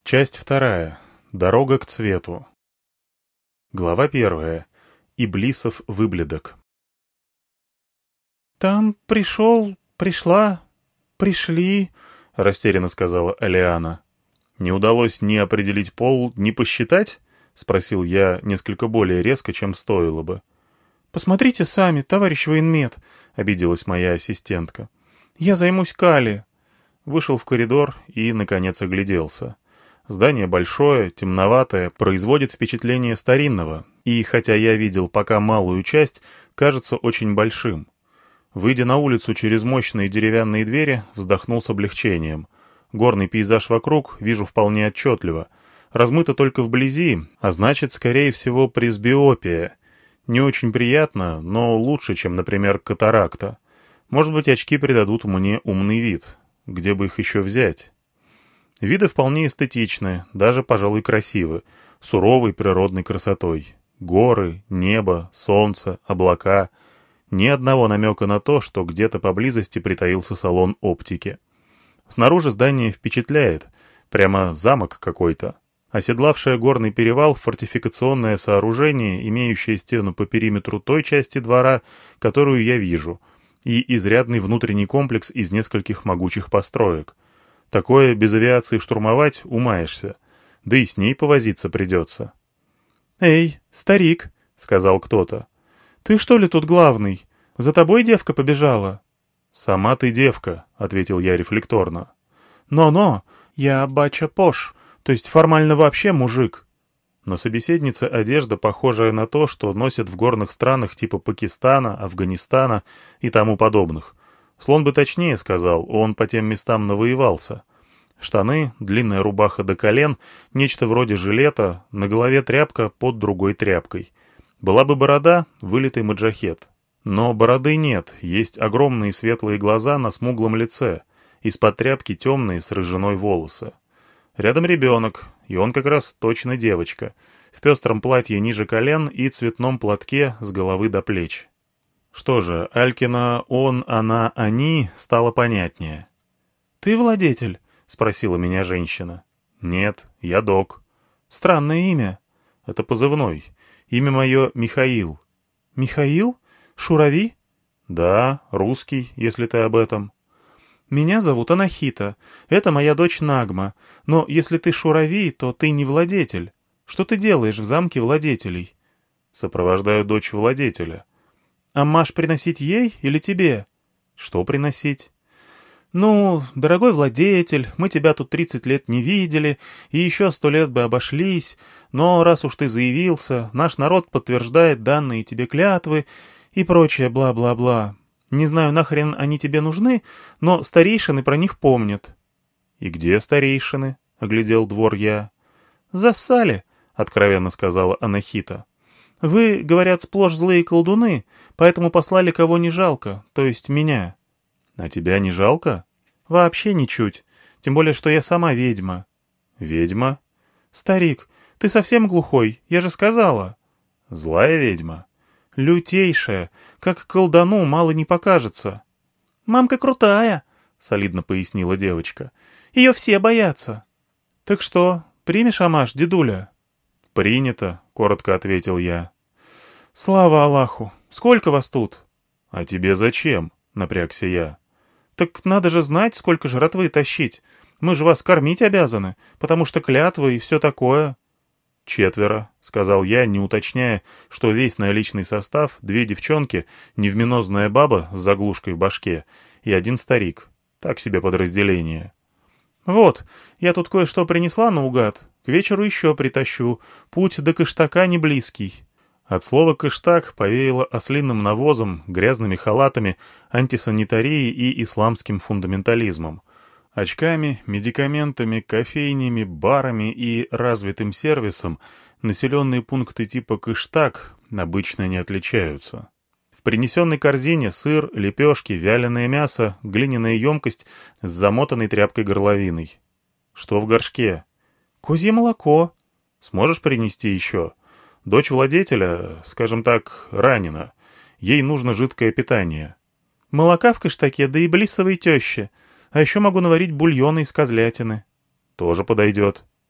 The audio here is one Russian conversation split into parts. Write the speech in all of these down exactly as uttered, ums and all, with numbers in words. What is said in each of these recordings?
Часть вторая. Дорога к цвету. Глава первая. Иблисов выбледок. «Там пришел, пришла, пришли», — растерянно сказала Алиана. «Не удалось ни определить пол, ни посчитать?» — спросил я несколько более резко, чем стоило бы. «Посмотрите сами, товарищ военмед», — обиделась моя ассистентка. «Я займусь Кали». Вышел в коридор и, наконец, огляделся. Здание большое, темноватое, производит впечатление старинного, и, хотя я видел пока малую часть, кажется очень большим. Выйдя на улицу через мощные деревянные двери, вздохнул с облегчением. Горный пейзаж вокруг вижу вполне отчетливо. Размыто только вблизи, а значит, скорее всего, пресбиопия. Не очень приятно, но лучше, чем, например, катаракта. Может быть, очки придадут мне умный вид. Где бы их еще взять? Виды вполне эстетичны, даже, пожалуй, красивы, суровой природной красотой. Горы, небо, солнце, облака. Ни одного намека на то, что где-то поблизости притаился салон оптики. Снаружи здание впечатляет, прямо замок какой-то. Оседлавшее горный перевал фортификационное сооружение, имеющее стену по периметру той части двора, которую я вижу, и изрядный внутренний комплекс из нескольких могучих построек. Такое без авиации штурмовать умаешься, да и с ней повозиться придется. «Эй, старик», — сказал кто-то, — «ты что ли тут главный? За тобой девка побежала?» «Сама ты девка», — ответил я рефлекторно. «Но-но, я бача Пош, то есть формально вообще мужик». На собеседнице одежда, похожая на то, что носят в горных странах типа Пакистана, Афганистана и тому подобных. Слон бы точнее сказал, он по тем местам навоевался. Штаны, длинная рубаха до колен, нечто вроде жилета, на голове тряпка под другой тряпкой. Была бы борода, вылитый маджахет. Но бороды нет, есть огромные светлые глаза на смуглом лице, из-под тряпки темные с рыжиной волосы. Рядом ребенок, и он как раз точно девочка, в пестром платье ниже колен и цветном платке с головы до плеч. Что же, Алькина «он», «она», «они» стало понятнее. «Ты владетель?» — спросила меня женщина. «Нет, я док». «Странное имя». «Это позывной. Имя мое Михаил». «Михаил? Шурави?» «Да, русский, если ты об этом». «Меня зовут Анахита. Это моя дочь Нагма. Но если ты Шурави, то ты не владетель. Что ты делаешь в замке владетелей?» «Сопровождаю дочь владетеля». «А маш приносить ей или тебе?» «Что приносить?» «Ну, дорогой владетель, мы тебя тут тридцать лет не видели, и еще сто лет бы обошлись, но раз уж ты заявился, наш народ подтверждает данные тебе клятвы и прочее бла-бла-бла. Не знаю, нахрен они тебе нужны, но старейшины про них помнят». «И где старейшины?» — оглядел двор я. «Зассали», — откровенно сказала Анахита. «Вы, говорят, сплошь злые колдуны, поэтому послали кого не жалко, то есть меня». «А тебя не жалко?» «Вообще ничуть. Тем более, что я сама ведьма». «Ведьма?» «Старик, ты совсем глухой, я же сказала». «Злая ведьма?» «Лютейшая. Как колдану мало не покажется». «Мамка крутая», — солидно пояснила девочка. «Ее все боятся». «Так что, примешь амаш, дедуля?» «Принято», — коротко ответил я. «Слава Аллаху! Сколько вас тут?» «А тебе зачем?» — напрягся я. «Так надо же знать, сколько жратвы тащить. Мы же вас кормить обязаны, потому что клятвы и все такое». «Четверо», — сказал я, не уточняя, что весь наличный состав — две девчонки, невменозная баба с заглушкой в башке и один старик. Так себе подразделение. «Вот, я тут кое-что принесла наугад. К вечеру еще притащу. Путь до Кыштака не близкий». От слова «кыштак» повеяло ослиным навозом, грязными халатами, антисанитарией и исламским фундаментализмом. Очками, медикаментами, кофейнями, барами и развитым сервисом населенные пункты типа «Кыштак» обычно не отличаются. В принесенной корзине сыр, лепешки, вяленое мясо, глиняная емкость с замотанной тряпкой горловиной. Что в горшке? «Козье молоко». «Сможешь принести еще?» Дочь владетеля, скажем так, ранена. Ей нужно жидкое питание. «Молока в Кыштаке, да и блисовой тещи. А еще могу наварить бульона из козлятины». «Тоже подойдет».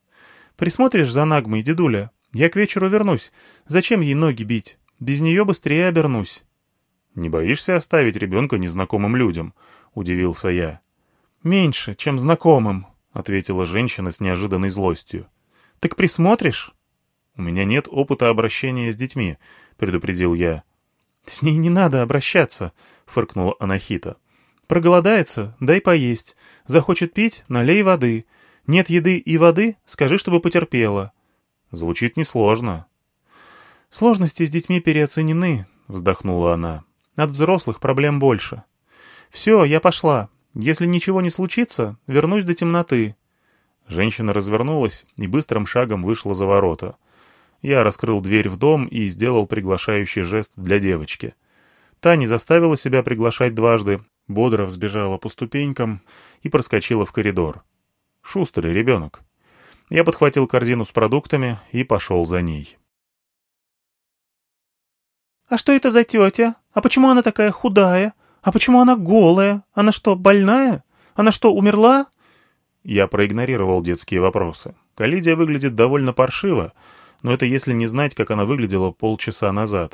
Присмотришь за Нагмой, дедуля? Я к вечеру вернусь. Зачем ей ноги бить? Без нее быстрее обернусь». «Не боишься оставить ребенка незнакомым людям?» — удивился я. «Меньше, чем знакомым», — ответила женщина с неожиданной злостью. «Так присмотришь?» «У меня нет опыта обращения с детьми», — предупредил я. «С ней не надо обращаться», — фыркнула Анахита. «Проголодается? Дай поесть. Захочет пить? Налей воды. Нет еды и воды? Скажи, чтобы потерпела». «Звучит несложно». «Сложности с детьми переоценены», — вздохнула она. «От взрослых проблем больше. Все, я пошла. Если ничего не случится, вернусь до темноты». Женщина развернулась и быстрым шагом вышла за ворота. Я раскрыл дверь в дом и сделал приглашающий жест для девочки. Та не заставила себя приглашать дважды, бодро взбежала по ступенькам и проскочила в коридор. Шустрый ребенок. Я подхватил корзину с продуктами и пошел за ней. «А что это за тетя? А почему она такая худая? А почему она голая? Она что, больная? Она что, умерла?» Я проигнорировал детские вопросы. Калидия выглядит довольно паршиво, но это если не знать, как она выглядела полчаса назад.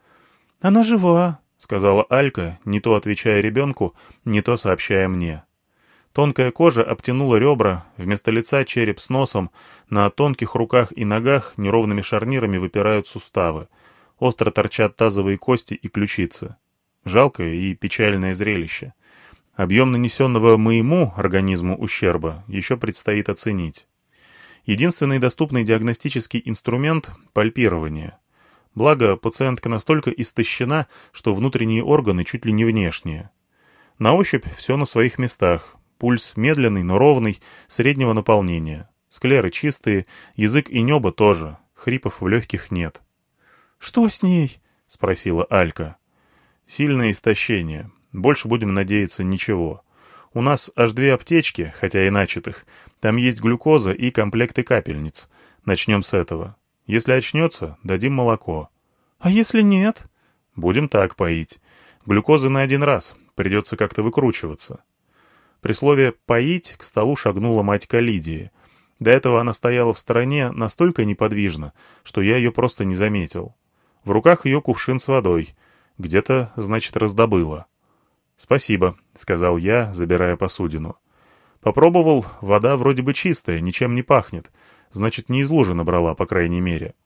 «Она жива», — сказала Алька, не то отвечая ребенку, не то сообщая мне. Тонкая кожа обтянула ребра, вместо лица череп с носом, на тонких руках и ногах неровными шарнирами выпирают суставы, остро торчат тазовые кости и ключицы. Жалкое и печальное зрелище. Объем нанесенного моему организму ущерба еще предстоит оценить. Единственный доступный диагностический инструмент — пальпирование. Благо, пациентка настолько истощена, что внутренние органы чуть ли не внешние. На ощупь все на своих местах. Пульс медленный, но ровный, среднего наполнения. Склеры чистые, язык и небо тоже. Хрипов в легких нет. «Что с ней?» — спросила Алька. «Сильное истощение. Больше, будем надеяться, ничего. У нас аж две аптечки, хотя и начатых. Там есть глюкоза и комплекты капельниц. Начнем с этого. Если очнется, дадим молоко». «А если нет?» «Будем так поить. Глюкозы на один раз. Придется как-то выкручиваться». При слове «поить» к столу шагнула мать Калидии. До этого она стояла в стороне настолько неподвижно, что я ее просто не заметил. В руках ее кувшин с водой. Где-то, значит, раздобыла. «Спасибо», — сказал я, забирая посудину. Попробовал, вода вроде бы чистая, ничем не пахнет. Значит, не из лужи набрала, по крайней мере.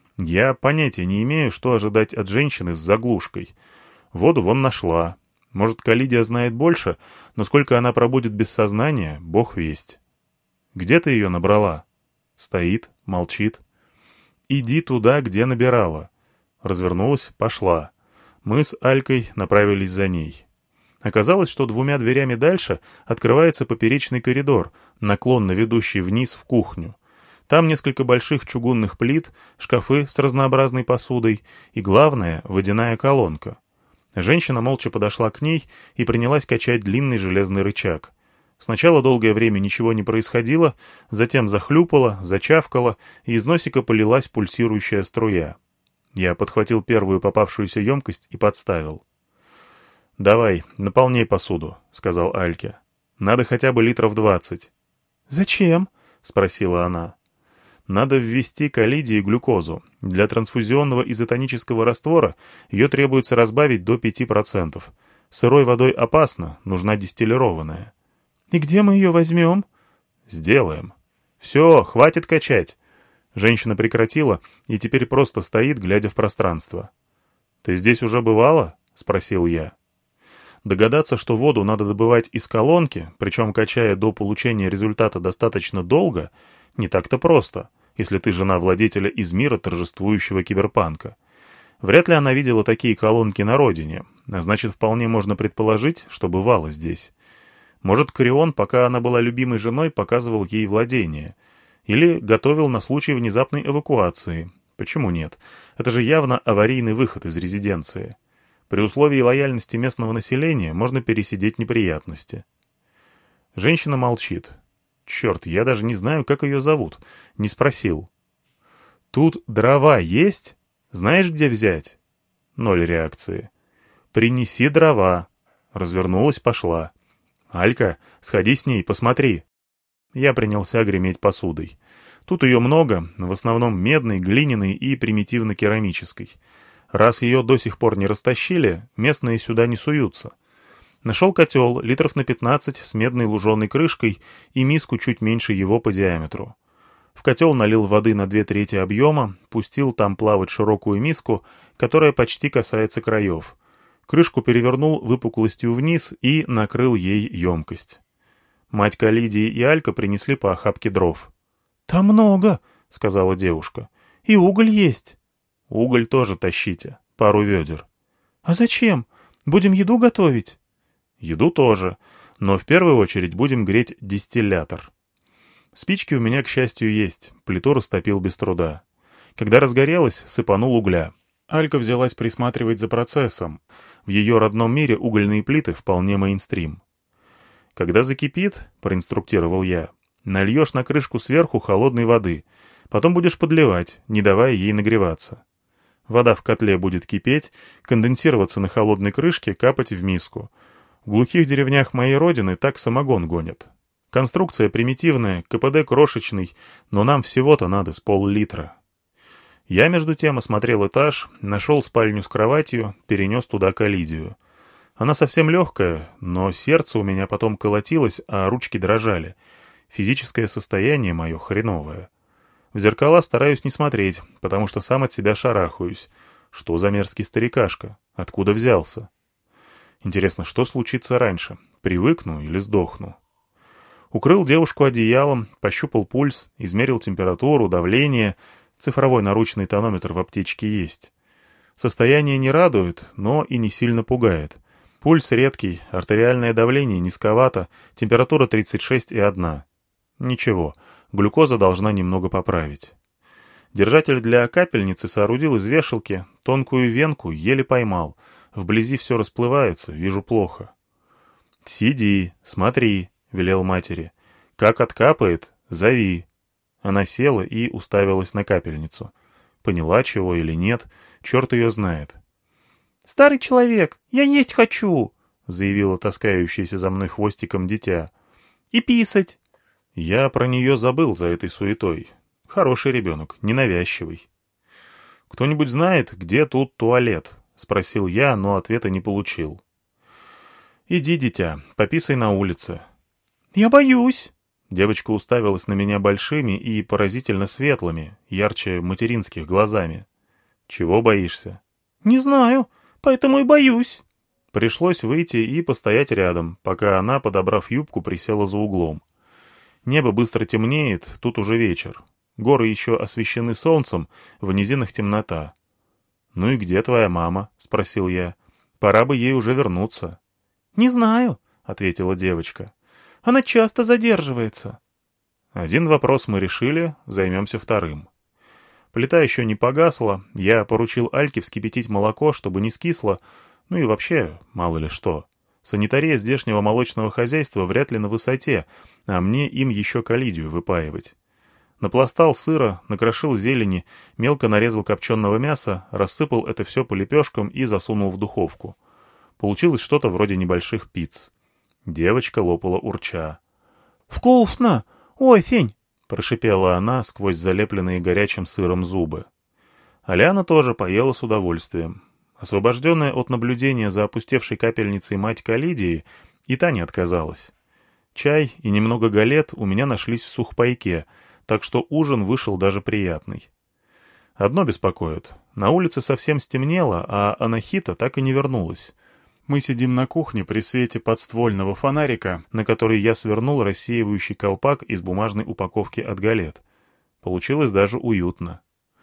Я понятия не имею, что ожидать от женщины с заглушкой. Воду вон нашла. Может, Калидия знает больше, но сколько она пробудет без сознания, бог весть. «Где ты ее набрала?» Стоит, молчит. «Иди туда, где набирала». Развернулась, пошла. Мы с Алькой направились за ней. Оказалось, что двумя дверями дальше открывается поперечный коридор, наклонно ведущий вниз в кухню. Там несколько больших чугунных плит, шкафы с разнообразной посудой и, главное, водяная колонка. Женщина молча подошла к ней и принялась качать длинный железный рычаг. Сначала долгое время ничего не происходило, затем захлюпала, зачавкала, и из носика полилась пульсирующая струя. Я подхватил первую попавшуюся емкость и подставил. «Давай, наполняй посуду», — сказал Альке. «Надо хотя бы литров двадцать». «Зачем?» — спросила она. «Надо ввести калидий и глюкозу. Для трансфузионного изотонического раствора ее требуется разбавить до пяти процентов. Сырой водой опасно, нужна дистиллированная». «И где мы ее возьмем?» «Сделаем». «Все, хватит качать». Женщина прекратила и теперь просто стоит, глядя в пространство. «Ты здесь уже бывала?» — спросил я. Догадаться, что воду надо добывать из колонки, причем качая до получения результата достаточно долго, не так-то просто, если ты жена владетеля из мира торжествующего киберпанка. Вряд ли она видела такие колонки на родине, а значит, вполне можно предположить, что бывало здесь. Может, Крион, пока она была любимой женой, показывал ей владение. Или готовил на случай внезапной эвакуации. Почему нет? Это же явно аварийный выход из резиденции. При условии лояльности местного населения можно пересидеть неприятности. Женщина молчит. Черт, я даже не знаю, как ее зовут. Не спросил. «Тут дрова есть? Знаешь, где взять?» Ноль реакции. «Принеси дрова». Развернулась, пошла. «Алька, сходи с ней, посмотри». Я принялся греметь посудой. Тут ее много, в основном медной, глиняной и примитивно-керамической. Раз ее до сих пор не растащили, местные сюда не суются. Нашел котел, литров на пятнадцать, с медной луженой крышкой и миску чуть меньше его по диаметру. В котел налил воды на две трети объема, пустил там плавать широкую миску, которая почти касается краев. Крышку перевернул выпуклостью вниз и накрыл ей емкость. Мать Калидии и Алька принесли по охапке дров. «Там много», — сказала девушка. «И уголь есть». «Уголь тоже тащите, пару ведер». «А зачем? Будем еду готовить?» «Еду тоже, но в первую очередь будем греть дистиллятор». Спички у меня, к счастью, есть, плиту растопил без труда. Когда разгорелось, сыпанул угля. Алька взялась присматривать за процессом. В ее родном мире угольные плиты вполне мейнстрим. «Когда закипит, — проинструктировал я, — нальешь на крышку сверху холодной воды, потом будешь подливать, не давая ей нагреваться. Вода в котле будет кипеть, конденсироваться на холодной крышке, капать в миску. В глухих деревнях моей родины так самогон гонят. Конструкция примитивная, КПД крошечный, но нам всего-то надо с пол-литра». Я, между тем, осмотрел этаж, нашел спальню с кроватью, перенес туда Калидию. Она совсем легкая, но сердце у меня потом колотилось, а ручки дрожали. Физическое состояние мое хреновое. В зеркала стараюсь не смотреть, потому что сам от себя шарахаюсь. Что за мерзкий старикашка? Откуда взялся? Интересно, что случится раньше? Привыкну или сдохну? Укрыл девушку одеялом, пощупал пульс, измерил температуру, давление. Цифровой наручный тонометр в аптечке есть. Состояние не радует, но и не сильно пугает. Пульс редкий, артериальное давление низковато, температура тридцать шесть и одна. Ничего, глюкоза должна немного поправить. Держатель для капельницы соорудил из вешалки, тонкую венку еле поймал. Вблизи все расплывается, вижу плохо. «Сиди, смотри», — велел матери. «Как откапает, зови». Она села и уставилась на капельницу. Поняла, чего или нет, черт ее знает. «Старый человек, я есть хочу!» — заявила таскающаяся за мной хвостиком дитя. «И писать!» Я про нее забыл за этой суетой. Хороший ребенок, ненавязчивый. «Кто-нибудь знает, где тут туалет?» — спросил я, но ответа не получил. «Иди, дитя, пописай на улице». «Я боюсь!» Девочка уставилась на меня большими и поразительно светлыми, ярче материнских глазами. «Чего боишься?» «Не знаю, поэтому и боюсь». Пришлось выйти и постоять рядом, пока она, подобрав юбку, присела за углом. Небо быстро темнеет, тут уже вечер. Горы еще освещены солнцем, в низинах темнота. «Ну и где твоя мама?» — спросил я. «Пора бы ей уже вернуться». «Не знаю», — ответила девочка. «Она часто задерживается». Один вопрос мы решили, займемся вторым. Плита еще не погасла, я поручил Альке вскипятить молоко, чтобы не скисло, ну и вообще, мало ли что. Санитария здешнего молочного хозяйства вряд ли на высоте, а мне им еще Калидию выпаивать. Напластал сыра, накрошил зелени, мелко нарезал копченого мяса, рассыпал это все по лепешкам и засунул в духовку. Получилось что-то вроде небольших пиц. Девочка лопала урча. «Вкусно! Ой, Фень!» — прошипела она сквозь залепленные горячим сыром зубы. Аляна тоже поела с удовольствием. Освобожденная от наблюдения за опустевшей капельницей мать Калидии, и та не отказалась. Чай и немного галет у меня нашлись в сухпайке, так что ужин вышел даже приятный. Одно беспокоит. На улице совсем стемнело, а Анахита так и не вернулась. Мы сидим на кухне при свете подствольного фонарика, на который я свернул рассеивающий колпак из бумажной упаковки от галет. Получилось даже уютно.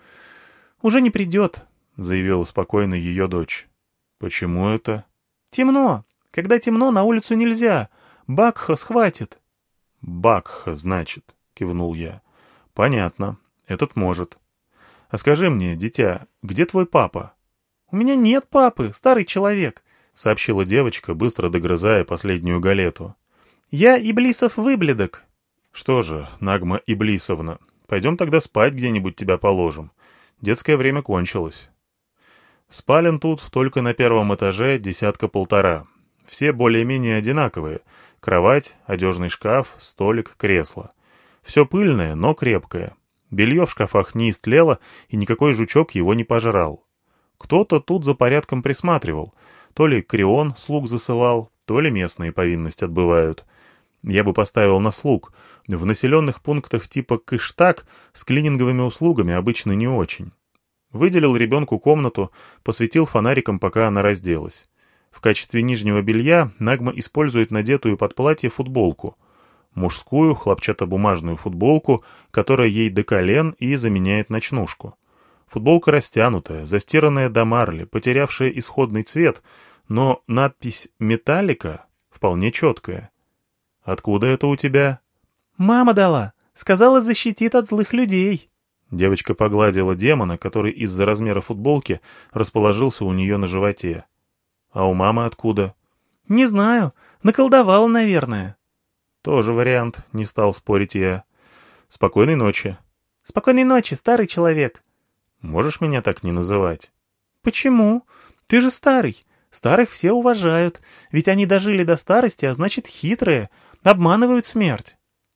«Уже не придет», — заявила спокойно ее дочь. «Почему это?» «Темно. Когда темно, на улицу нельзя. Бакха схватит». «Бакха, значит», — кивнул я. «Понятно. Этот может. А скажи мне, дитя, где твой папа?» «У меня нет папы, старый человек», — сообщила девочка, быстро догрызая последнюю галету. «Я Иблисов выбледок». «Что же, Нагма Иблисовна, пойдем тогда спать где-нибудь тебя положим. Детское время кончилось». Спален тут только на первом этаже десятка-полтора. Все более-менее одинаковые. Кровать, одежный шкаф, столик, кресло. Все пыльное, но крепкое. Белье в шкафах не истлело, и никакой жучок его не пожрал. Кто-то тут за порядком присматривал. То ли Крион слуг засылал, то ли местные повинность отбывают. Я бы поставил на слуг. В населенных пунктах типа Кыштак с клининговыми услугами обычно не очень. Выделил ребенку комнату, посветил фонариком, пока она разделась. В качестве нижнего белья Нагма использует надетую под платье футболку. Мужскую хлопчатобумажную футболку, которая ей до колен и заменяет ночнушку. Футболка растянутая, застиранная до марли, потерявшая исходный цвет, но надпись «Металлика» вполне четкая. «Откуда это у тебя?» «Мама дала. Сказала, защитит от злых людей». Девочка погладила демона, который из-за размера футболки расположился у нее на животе. «А у мамы откуда?» «Не знаю. Наколдовала, наверное». «Тоже вариант», — не стал спорить я. «Спокойной ночи». «Спокойной ночи, старый человек». «Можешь меня так не называть?» «Почему? Ты же старый. Старых все уважают. Ведь они дожили до старости, а значит хитрые. Обманывают смерть».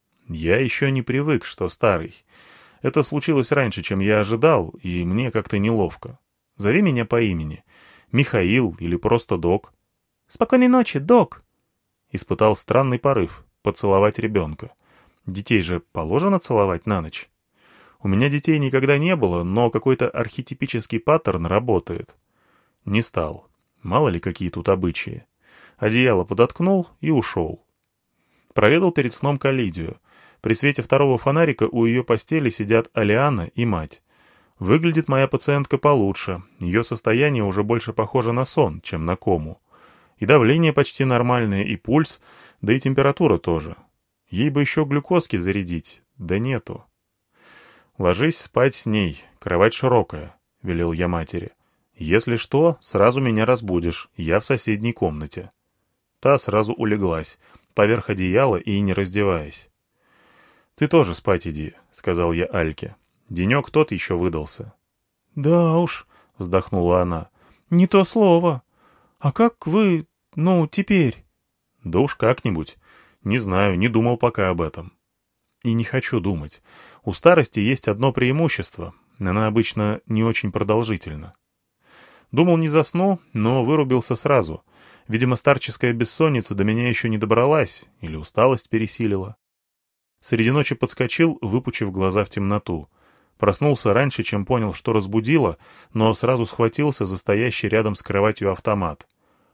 «Я еще не привык, что старый. Это случилось раньше, чем я ожидал, и мне как-то неловко. Зови меня по имени. Михаил или просто Док». «Спокойной ночи, Док». Испытал странный порыв — поцеловать ребенка. Детей же положено целовать на ночь. У меня детей никогда не было, но какой-то архетипический паттерн работает. Не стал. Мало ли какие тут обычаи. Одеяло подоткнул и ушел. Проведал перед сном Калидию. При свете второго фонарика у ее постели сидят Алиана и мать. Выглядит моя пациентка получше. Ее состояние уже больше похоже на сон, чем на кому. И давление почти нормальное, и пульс, да и температура тоже. Ей бы еще глюкозки зарядить, да нету. «Ложись спать с ней, кровать широкая», — велел я матери. «Если что, сразу меня разбудишь, я в соседней комнате». Та сразу улеглась, поверх одеяла и не раздеваясь. «Ты тоже спать иди», — сказал я Альке. «Денек тот еще выдался». «Да уж», — вздохнула она, — «не то слово. А как вы, ну, теперь?» «Да уж как-нибудь. Не знаю, не думал пока об этом». И не хочу думать. У старости есть одно преимущество. Она обычно не очень продолжительна. Думал, не засну, но вырубился сразу. Видимо, старческая бессонница до меня еще не добралась, или усталость пересилила. Среди ночи подскочил, выпучив глаза в темноту. Проснулся раньше, чем понял, что разбудило, но сразу схватился за стоящий рядом с кроватью автомат.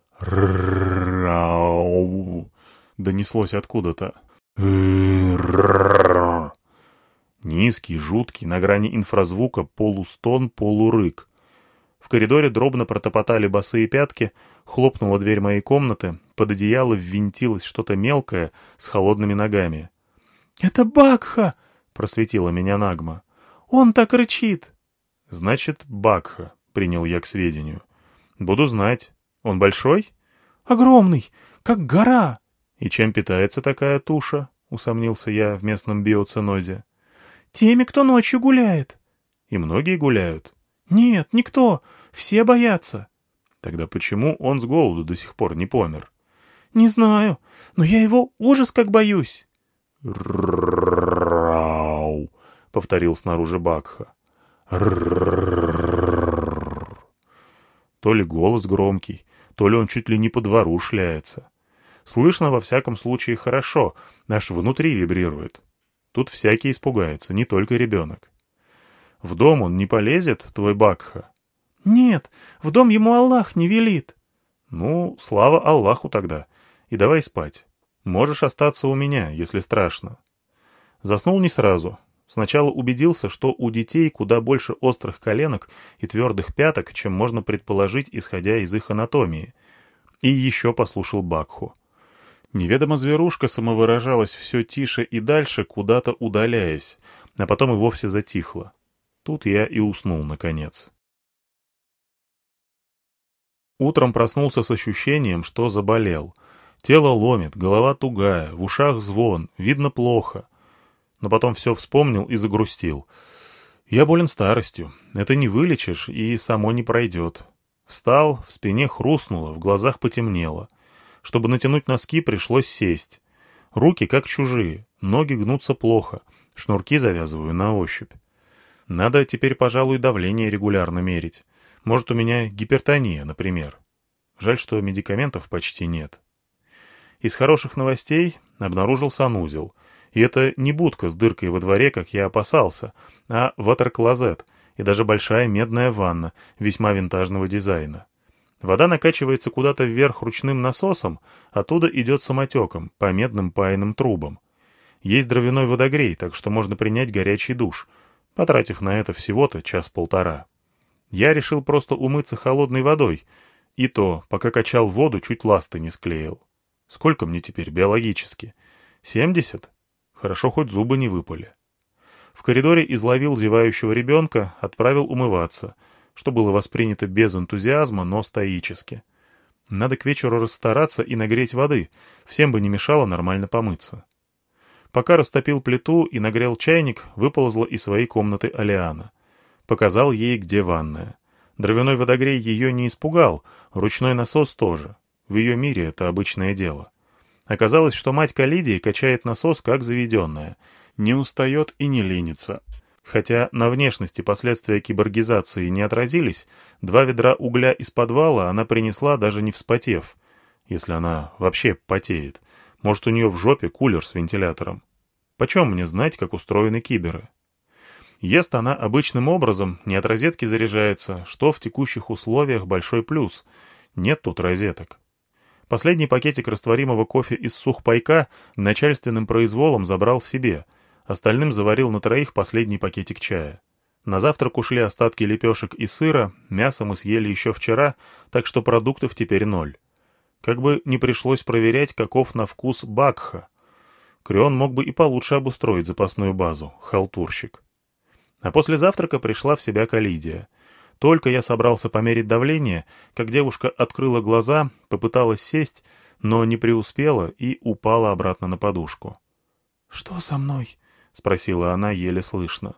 «Рау!» — донеслось откуда-то. Низкий, жуткий, на грани инфразвука, полустон, полурык. В коридоре дробно протопотали босые пятки, хлопнула дверь моей комнаты, под одеяло ввинтилось что-то мелкое с холодными ногами. «Это Бакха!» — просветила меня Нагма. «Он так рычит!» «Значит, Бакха», — принял я к сведению. «Буду знать. Он большой?» «Огромный, как гора!» «И чем питается такая туша?» — усомнился я в местном биоценозе. «Теми, кто ночью гуляет». «И многие гуляют?» «Нет, никто. Все боятся». «Тогда почему он с голоду до сих пор не помер?» «Не знаю, но я его ужас как боюсь». «Рау!» — повторил снаружи Бакха. То ли голос громкий, то ли он чуть ли не по двору шляется. Слышно, во всяком случае, хорошо, аж внутри вибрирует. Тут всякий испугается, не только ребенок. В дом он не полезет, твой Бакха? Нет, в дом ему Аллах не велит. Ну, слава Аллаху тогда. И давай спать. Можешь остаться у меня, если страшно. Заснул не сразу. Сначала убедился, что у детей куда больше острых коленок и твердых пяток, чем можно предположить, исходя из их анатомии. И еще послушал Бакху. Неведомо зверушка самовыражалась все тише и дальше, куда-то удаляясь, а потом и вовсе затихла. Тут я и уснул, наконец. Утром проснулся с ощущением, что заболел. Тело ломит, голова тугая, в ушах звон, видно плохо. Но потом все вспомнил и загрустил. Я болен старостью, это не вылечишь и само не пройдет. Встал, в спине хрустнуло, в глазах потемнело. Чтобы натянуть носки, пришлось сесть. Руки как чужие, ноги гнутся плохо, шнурки завязываю на ощупь. Надо теперь, пожалуй, давление регулярно мерить. Может, у меня гипертония, например. Жаль, что медикаментов почти нет. Из хороших новостей обнаружил санузел. И это не будка с дыркой во дворе, как я опасался, а ватер-клозет и даже большая медная ванна весьма винтажного дизайна. Вода накачивается куда-то вверх ручным насосом, оттуда идет самотеком по медным паянным трубам. Есть дровяной водогрей, так что можно принять горячий душ, потратив на это всего-то час-полтора. Я решил просто умыться холодной водой, и то, пока качал воду, чуть ласты не склеил. Сколько мне теперь биологически? Семьдесят? Хорошо, хоть зубы не выпали. В коридоре изловил зевающего ребенка, отправил умываться, что было воспринято без энтузиазма, но стоически. Надо к вечеру расстараться и нагреть воды, всем бы не мешало нормально помыться. Пока растопил плиту и нагрел чайник, выползла из своей комнаты Алиана. Показал ей, где ванная. Дровяной водогрей ее не испугал, ручной насос тоже. В ее мире это обычное дело. Оказалось, что мать Калидии качает насос как заведенная, не устает и не ленится. Хотя на внешности последствия киборгизации не отразились, два ведра угля из подвала она принесла, даже не вспотев. Если она вообще потеет. Может, у нее в жопе кулер с вентилятором. Почем мне знать, как устроены киберы? Ест она обычным образом, не от розетки заряжается, что в текущих условиях большой плюс. Нет тут розеток. Последний пакетик растворимого кофе из сухпайка начальственным произволом забрал себе, остальным заварил на троих последний пакетик чая. На завтрак ушли остатки лепешек и сыра, мясо мы съели еще вчера, так что продуктов теперь ноль. Как бы не пришлось проверять, каков на вкус бакха. Крион мог бы и получше обустроить запасную базу, халтурщик. А после завтрака пришла в себя Калидия. Только я собрался померить давление, как девушка открыла глаза, попыталась сесть, но не преуспела и упала обратно на подушку. «Что со мной?» — спросила она еле слышно.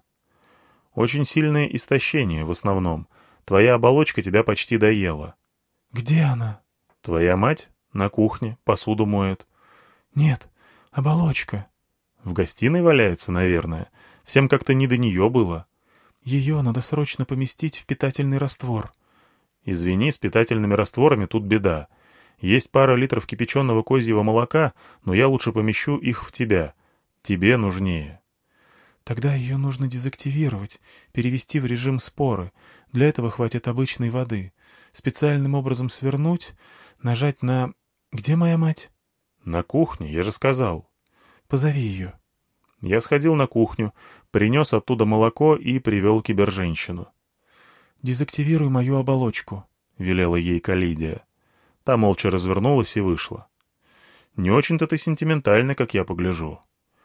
«Очень сильное истощение в основном. Твоя оболочка тебя почти доела». «Где она?» «Твоя мать? На кухне, посуду моет». «Нет, оболочка». «В гостиной валяется, наверное. Всем как-то не до нее было». «Ее надо срочно поместить в питательный раствор». «Извини, с питательными растворами тут беда. Есть пара литров кипяченого козьего молока, но я лучше помещу их в тебя. Тебе нужнее». «Тогда ее нужно дезактивировать, перевести в режим споры. Для этого хватит обычной воды. Специальным образом свернуть, нажать на... Где моя мать?» «На кухне, я же сказал». «Позови ее». Я сходил на кухню, принес оттуда молоко и привел киберженщину. «Дезактивируй мою оболочку», — велела ей Калидия. Та молча развернулась и вышла. «Не очень-то ты сентиментальна, как я погляжу».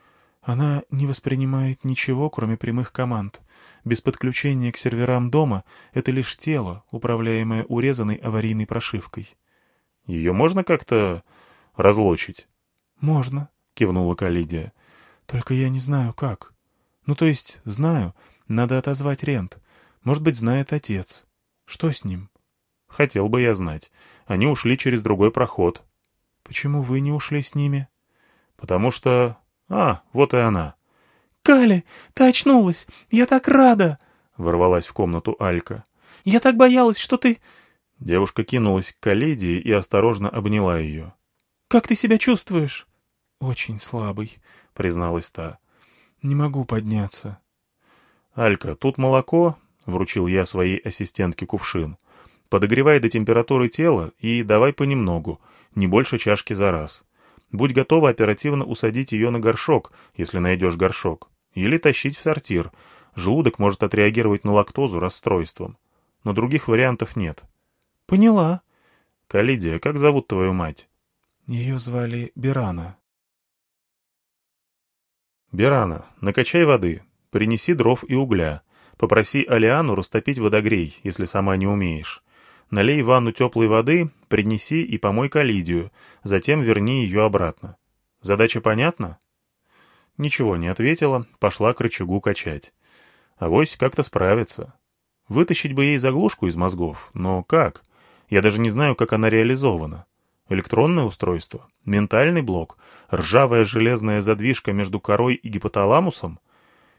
«Она не воспринимает ничего, кроме прямых команд. Без подключения к серверам дома это лишь тело, управляемое урезанной аварийной прошивкой». «Ее можно как-то разлочить?» «Можно», — кивнула Калидия. «Только я не знаю, как. Ну, то есть, знаю, надо отозвать рент. Может быть, знает отец. Что с ним?» «Хотел бы я знать. Они ушли через другой проход». «Почему вы не ушли с ними?» «Потому что... А, вот и она». «Кали, ты очнулась! Я так рада!» — ворвалась в комнату Алька. «Я так боялась, что ты...» Девушка кинулась к Калидии и осторожно обняла ее. «Как ты себя чувствуешь?» «Очень слабый», — призналась та. «Не могу подняться». «Алька, тут молоко», — вручил я своей ассистентке кувшин. «Подогревай до температуры тела и давай понемногу, не больше чашки за раз. Будь готова оперативно усадить ее на горшок, если найдешь горшок, или тащить в сортир. Желудок может отреагировать на лактозу расстройством. Но других вариантов нет». «Поняла». «Калидия, как зовут твою мать?» «Ее звали Бирана». «Бирана, накачай воды, принеси дров и угля. Попроси Алиану растопить водогрей, если сама не умеешь. Налей в ванну теплой воды, принеси и помой Калидию, затем верни ее обратно. Задача понятна?» Ничего не ответила, пошла к рычагу качать. Авось как-то справится. Вытащить бы ей заглушку из мозгов, но как? Я даже не знаю, как она реализована. Электронное устройство? Ментальный блок? Ржавая железная задвижка между корой и гипоталамусом?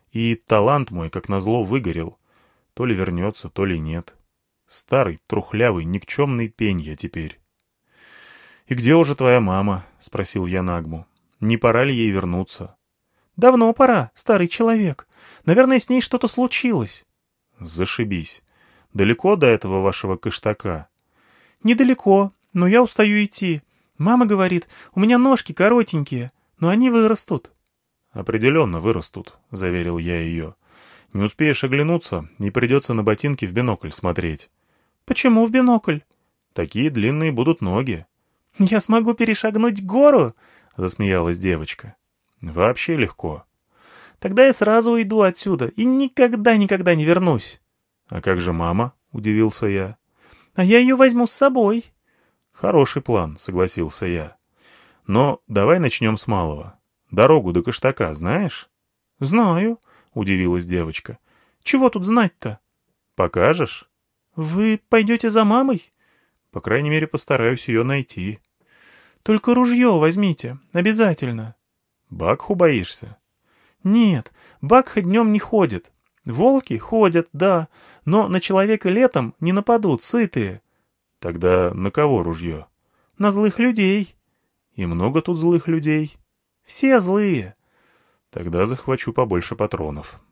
И талант мой, как назло, выгорел. То ли вернется, то ли нет. Старый, трухлявый, никчемный пень я теперь. «И где уже твоя мама?» — спросил я Нагму. «Не пора ли ей вернуться?» «Давно пора, старый человек. Наверное, с ней что-то случилось». «Зашибись. Далеко до этого вашего кыштака?» «Недалеко, но я устаю идти. Мама говорит, у меня ножки коротенькие, но они вырастут». «Определенно вырастут», — заверил я ее. «Не успеешь оглянуться, и придется на ботинки в бинокль смотреть». «Почему в бинокль?» «Такие длинные будут ноги». «Я смогу перешагнуть гору?» — засмеялась девочка. «Вообще легко». «Тогда я сразу уйду отсюда и никогда-никогда не вернусь». «А как же мама?» — удивился я. «А я ее возьму с собой». «Хороший план», — согласился я. «Но давай начнем с малого. Дорогу до Кыштака знаешь?» «Знаю», — удивилась девочка. «Чего тут знать-то?» «Покажешь?» «Вы пойдете за мамой?» «По крайней мере, постараюсь ее найти». «Только ружье возьмите, обязательно». «Бакху боишься?» «Нет, Бакха днем не ходит. Волки ходят, да, но на человека летом не нападут, сытые». «Тогда на кого ружье?» «На злых людей». «И много тут злых людей?» «Все злые». «Тогда захвачу побольше патронов».